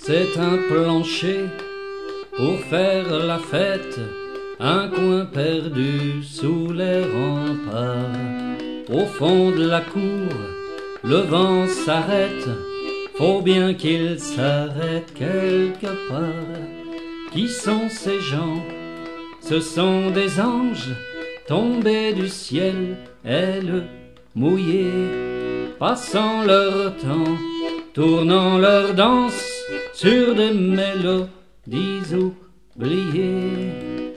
C'est un plancher pour faire la fête, un coin perdu sous les remparts. Au fond de la cour, le vent s'arrête, faut bien qu'il s'arrête quelque part. Qui sont ces gens? Ce sont des anges tombés du ciel, ailes mouillées, passant leur temps, tournant leur danse sur des mélodies oubliées.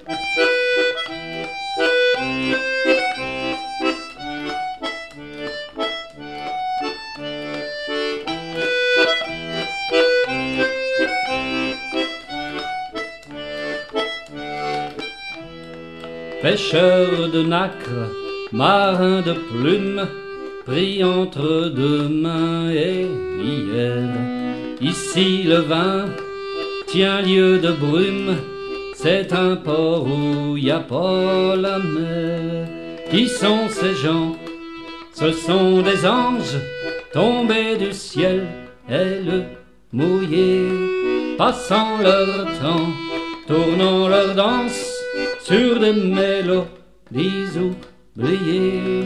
Pêcheurs de nacre, marins de plumes, pris entre deux mains et hier. Ici le vin tient lieu de brume, c'est un port où y a pas la mer. Qui sont ces gens? Ce sont des anges tombés du ciel, ailes mouillées, passant leur temps, tournant leur danse sur des mélodies oubliées.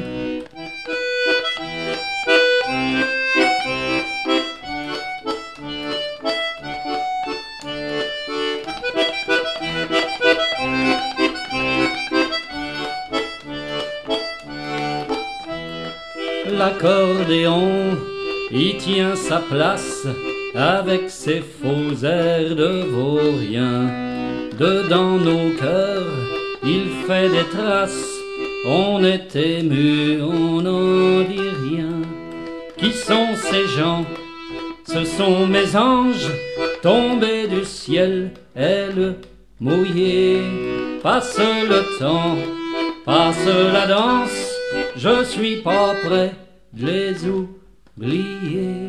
L'accordéon y tient sa place avec ses faux airs de vaurien. Dedans nos cœurs, il fait des traces, on est ému, on n'en dit rien. Qui sont ces gens? Ce sont mes anges tombés du ciel, ailes mouillées. Passe le temps, passe la danse, je suis pas prêt de les oublier.